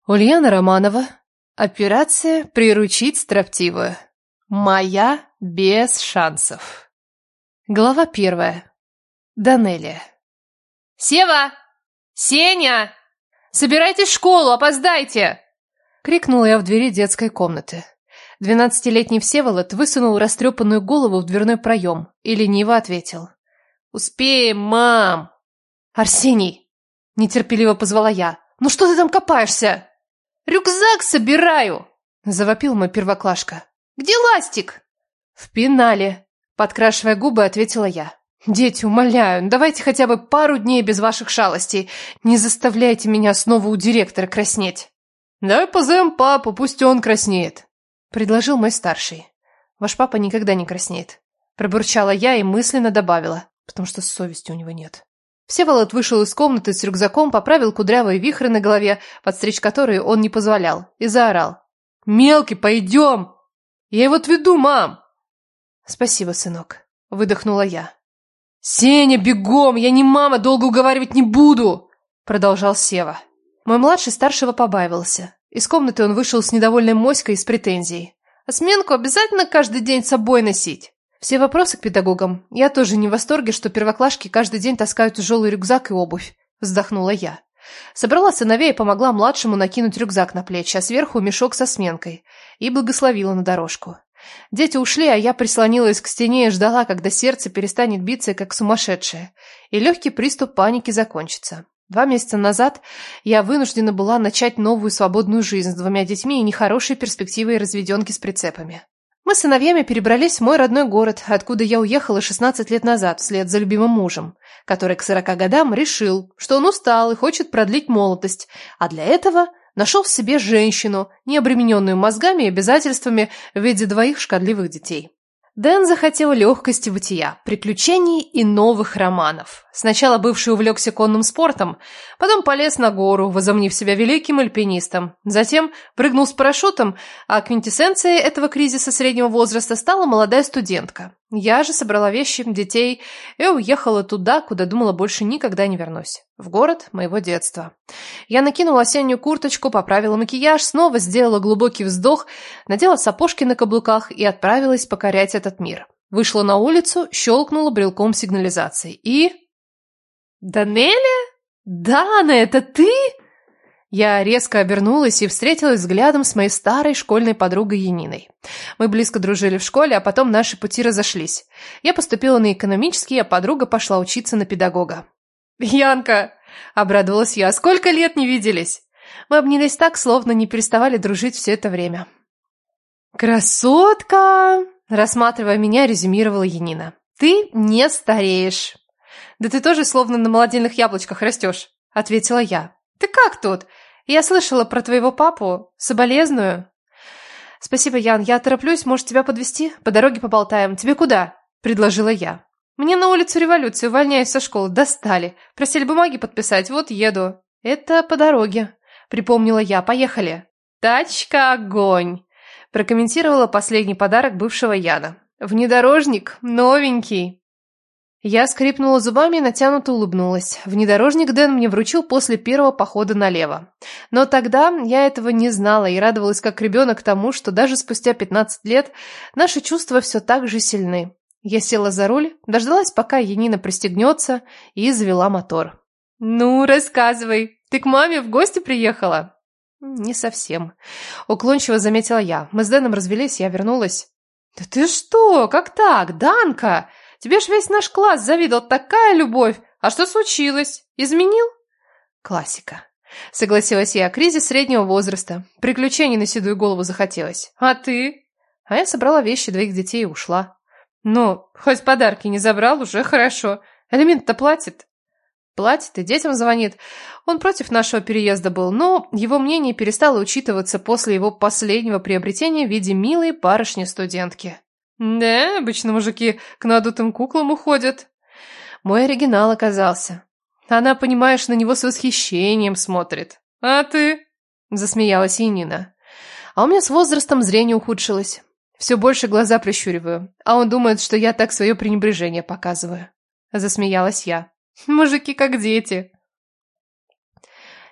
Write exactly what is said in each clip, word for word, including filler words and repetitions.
Ульяна Романова. Операция «Приручить строптивую». Моя без шансов. Глава первая. Данелия. «Сева! Сеня! Собирайтесь в школу, опоздайте!» Крикнула я в двери детской комнаты. Двенадцатилетний Всеволод высунул растрепанную голову в дверной проем и лениво ответил. «Успеем, мам!» «Арсений!» – нетерпеливо позвала я. «Ну что ты там копаешься?» «Рюкзак собираю!» – завопил мой первоклашка. «Где ластик?» «В пенале», – подкрашивая губы, ответила я. «Дети, умоляю, давайте хотя бы пару дней без ваших шалостей. Не заставляйте меня снова у директора краснеть». «Давай позовем папу, пусть он краснеет», – предложил мой старший. «Ваш папа никогда не краснеет», – пробурчала я и мысленно добавила, потому что совести у него нет. Всеволод вышел из комнаты с рюкзаком, поправил кудрявые вихры на голове, подстричь которые он не позволял, и заорал. «Мелкий, пойдем! Я его отведу, мам!» «Спасибо, сынок», — выдохнула я. «Сеня, бегом! Я не мама, долго уговаривать не буду!» — продолжал Сева. Мой младший старшего побаивался. Из комнаты он вышел с недовольной моськой и с претензией. «А сменку обязательно каждый день с собой носить?» Все вопросы к педагогам. Я тоже не в восторге, что первоклашки каждый день таскают тяжелый рюкзак и обувь. Вздохнула я. Собрала сыновей и помогла младшему накинуть рюкзак на плечи, а сверху мешок со сменкой. И благословила на дорожку. Дети ушли, а я прислонилась к стене и ждала, когда сердце перестанет биться, как сумасшедшее, и легкий приступ паники закончится. Два месяца назад я вынуждена была начать новую свободную жизнь с двумя детьми и нехорошей перспективой разведенки с прицепами. Мы с сыновьями перебрались в мой родной город, откуда я уехала шестнадцать лет назад вслед за любимым мужем, который к сорока годам решил, что он устал и хочет продлить молодость, а для этого нашел в себе женщину, не обремененную мозгами и обязательствами в виде двоих шкодливых детей. Дэн захотел легкости бытия, приключений и новых романов. Сначала бывший увлекся конным спортом, потом полез на гору, возомнив себя великим альпинистом. Затем прыгнул с парашютом, а квинтэссенцией этого кризиса среднего возраста стала молодая студентка. Я же собрала вещи, детей и уехала туда, куда думала больше никогда не вернусь. В город моего детства. Я накинула осеннюю курточку, поправила макияж, снова сделала глубокий вздох, надела сапожки на каблуках и отправилась покорять этот мир. Вышла на улицу, щелкнула брелком сигнализации и... «Данелия? Дана, это ты?» Я резко обернулась и встретилась взглядом с моей старой школьной подругой Яниной. Мы близко дружили в школе, а потом наши пути разошлись. Я поступила на экономический, а подруга пошла учиться на педагога. «Янка!» – обрадовалась я. «Сколько лет не виделись?» Мы обнялись так, словно не переставали дружить все это время. «Красотка!» – рассматривая меня, резюмировала Янина. «Ты не стареешь!» «Да ты тоже словно на молодильных яблочках растешь!» – ответила я. «Ты как тут? Я слышала про твоего папу. Соболезную». «Спасибо, Ян, я тороплюсь, может, тебя подвезти? По дороге поболтаем. Тебе куда?» – предложила я. «Мне на улицу Революции, увольняюсь со школы. Достали. Просили бумаги подписать, вот еду». «Это по дороге», – припомнила я. «Поехали». «Тачка огонь», – прокомментировала последний подарок бывшего Яна. «Внедорожник новенький». Я скрипнула зубами и натянуто улыбнулась. Внедорожник Дэн мне вручил после первого похода налево. Но тогда я этого не знала и радовалась как ребенок тому, что даже спустя пятнадцать лет наши чувства все так же сильны. Я села за руль, дождалась, пока Янина пристегнется, и завела мотор. «Ну, рассказывай, ты к маме в гости приехала?» «Не совсем», — уклончиво заметила я. Мы с Дэном развелись, я вернулась. «Да ты что? Как так, Данка? Тебе ж весь наш класс завидовал, такая любовь. А что случилось? Изменил?» «Классика», — согласилась я. «Кризис среднего возраста. Приключений на седую голову захотелось. А ты?» А я собрала вещи двоих детей и ушла. «Ну, хоть подарки не забрал, уже хорошо. Алимент-то платит?» «Платит и детям звонит. Он против нашего переезда был, но его мнение перестало учитываться после его последнего приобретения в виде милой барышни-студентки». «Да, обычно мужики к надутым куклам уходят». Мой оригинал оказался. Она, понимаешь, на него с восхищением смотрит. «А ты?» – засмеялась Янина. «А у меня с возрастом зрение ухудшилось. Все больше глаза прищуриваю, а он думает, что я так свое пренебрежение показываю». Засмеялась я. «Мужики как дети».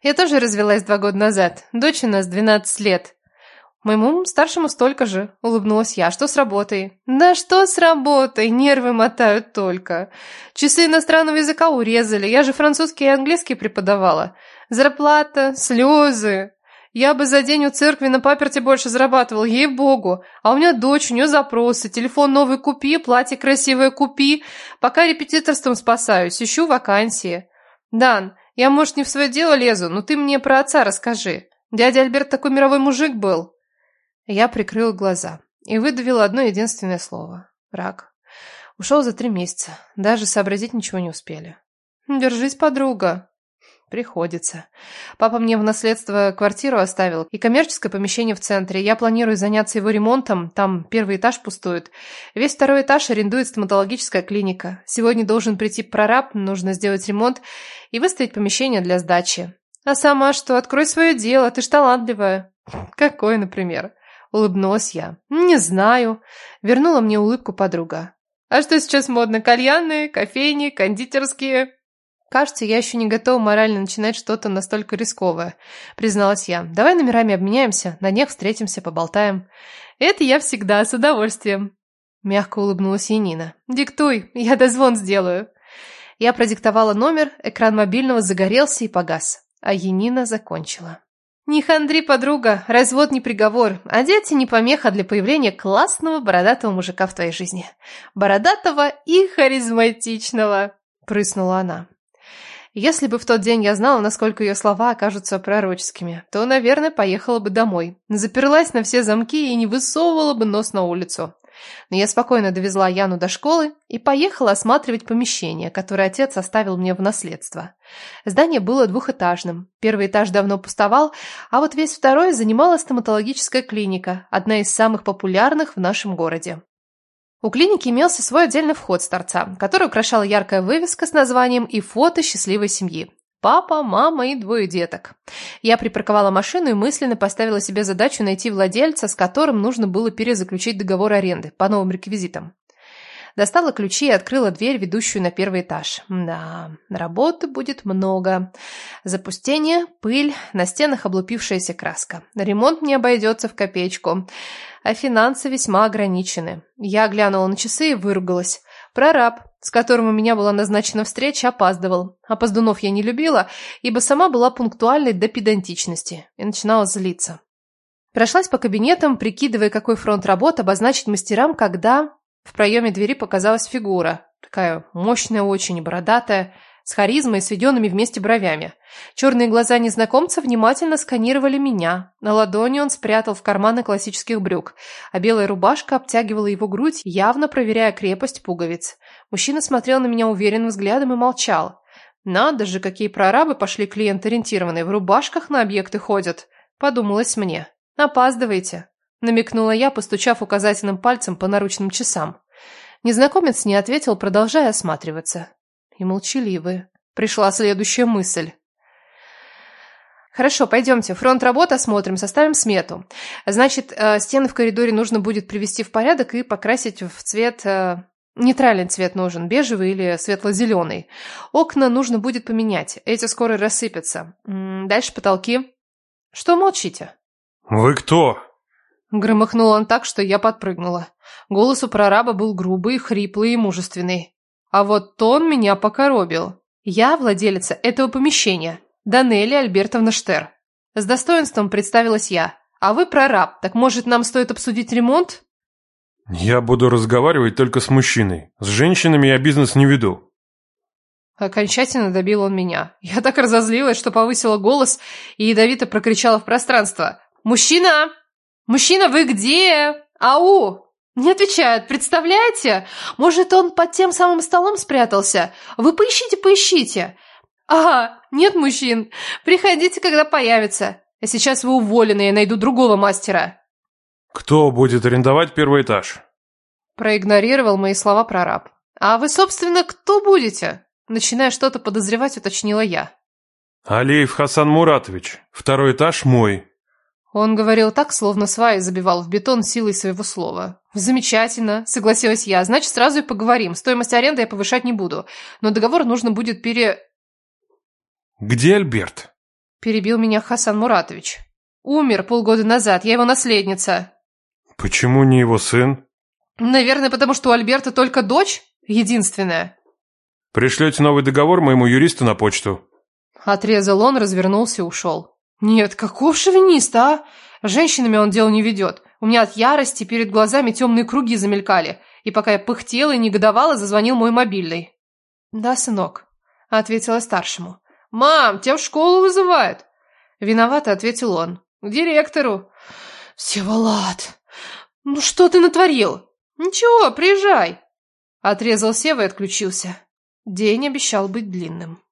Я тоже развелась два года назад. Дочь у нас двенадцать лет. Моему старшему столько же, улыбнулась я. Что с работой? Да что с работой? Нервы мотают только. Часы иностранного языка урезали. Я же французский и английский преподавала. Зарплата, слезы. Я бы за день у церкви на паперти больше зарабатывал, ей-богу. А у меня дочь, у нее запросы. Телефон новый купи, платье красивое купи. Пока репетиторством спасаюсь, ищу вакансии. Дан, я, может, не в свое дело лезу, но ты мне про отца расскажи. Дядя Альберт такой мировой мужик был. Я прикрыла глаза и выдавила одно единственное слово. Рак. Ушел за три месяца. Даже сообразить ничего не успели. Держись, подруга. Приходится. Папа мне в наследство квартиру оставил и коммерческое помещение в центре. Я планирую заняться его ремонтом. Там первый этаж пустует. Весь второй этаж арендует стоматологическая клиника. Сегодня должен прийти прораб, нужно сделать ремонт и выставить помещение для сдачи. А сама что? Открой свое дело, ты ж талантливая. Какое, например? Улыбнулась я. Не знаю. Вернула мне улыбку подруга. А что сейчас модно? Кальянные, кофейни, кондитерские? Кажется, я еще не готова морально начинать что-то настолько рисковое, призналась я. Давай номерами обменяемся, на днях встретимся, поболтаем. Это я всегда, с удовольствием. Мягко улыбнулась Янина. Диктуй, я дозвон сделаю. Я продиктовала номер, экран мобильного загорелся и погас, а Янина закончила. Не хандри, подруга, развод не приговор, а дети не помеха для появления классного бородатого мужика в твоей жизни. Бородатого и харизматичного, прыснула она. Если бы в тот день я знала, насколько ее слова окажутся пророческими, то, наверное, поехала бы домой, заперлась на все замки и не высовывала бы нос на улицу. Но я спокойно довезла Яну до школы и поехала осматривать помещение, которое отец оставил мне в наследство. Здание было двухэтажным. Первый этаж давно пустовал, а вот весь второй занимала стоматологическая клиника, одна из самых популярных в нашем городе. У клиники имелся свой отдельный вход с торца, который украшала яркая вывеска с названием и фото счастливой семьи. Папа, мама и двое деток. Я припарковала машину и мысленно поставила себе задачу найти владельца, с которым нужно было перезаключить договор аренды по новым реквизитам. Достала ключи и открыла дверь, ведущую на первый этаж. Да, работы будет много. Запустение, пыль, на стенах облупившаяся краска. Ремонт не обойдется в копеечку, а финансы весьма ограничены. Я глянула на часы и выругалась. Прораб, с которым у меня была назначена встреча, опаздывал. Опоздунов я не любила, ибо сама была пунктуальной до педантичности и начинала злиться. Прошлась по кабинетам, прикидывая, какой фронт работ обозначить мастерам, когда в проеме двери показалась фигура. Такая мощная очень, бородатая, с харизмой и сведенными вместе бровями. Черные глаза незнакомца внимательно сканировали меня. На ладони он спрятал в карманы классических брюк, а белая рубашка обтягивала его грудь, явно проверяя крепость пуговиц. Мужчина смотрел на меня уверенным взглядом и молчал. Надо же, какие прорабы пошли клиент-ориентированные, в рубашках на объекты ходят. Подумалось мне. Опаздывайте, намекнула я, постучав указательным пальцем по наручным часам. Незнакомец не ответил, продолжая осматриваться. И молчаливые. Пришла следующая мысль. Хорошо, пойдемте. Фронт работ осмотрим, составим смету. Значит, стены в коридоре нужно будет привести в порядок и покрасить в цвет... Нейтральный цвет нужен, бежевый или светло-зеленый. Окна нужно будет поменять. Эти скоро рассыпятся. Дальше потолки. Что молчите? Вы кто? Громыхнул он так, что я подпрыгнула. Голос у прораба был грубый, хриплый и мужественный. А вот тон меня покоробил. Я владелица этого помещения, Данелия Альбертовна Штер. С достоинством представилась я. А вы прораб, так может нам стоит обсудить ремонт? Я буду разговаривать только с мужчиной. С женщинами я бизнес не веду. Окончательно добил он меня. Я так разозлилась, что повысила голос и ядовито прокричала в пространство. «Мужчина! Мужчина, вы где? Ау!» Не отвечает, представляете? Может, он под тем самым столом спрятался? Вы поищите, поищите. Ага, нет мужчин. Приходите, когда появится. А сейчас вы уволены, я найду другого мастера. Кто будет арендовать первый этаж? Проигнорировал мои слова прораб. А вы, собственно, кто будете? Начиная что-то подозревать, уточнила я. Алиев Хасан Муратович. Второй этаж мой. Он говорил так, словно сваи забивал в бетон силой своего слова. «Замечательно», — согласилась я. «Значит, сразу и поговорим. Стоимость аренды я повышать не буду. Но договор нужно будет пере...» «Где Альберт?» Перебил меня Хасан Муратович. Умер полгода назад, я его наследница. Почему не его сын? Наверное, потому что у Альберта только дочь, единственная. Пришлете новый договор моему юристу на почту. Отрезал он, развернулся и ушел. Нет, каков шовинист, а? С женщинами он дел не ведет. У меня от ярости перед глазами темные круги замелькали. И пока я пыхтела и негодовала, зазвонил мой мобильный. «Да, сынок», — ответила старшему. «Мам, тебя в школу вызывают». Виновато ответил он. «К директору». «Всеволод, ну что ты натворил?» «Ничего, приезжай». Отрезал Сева и отключился. День обещал быть длинным.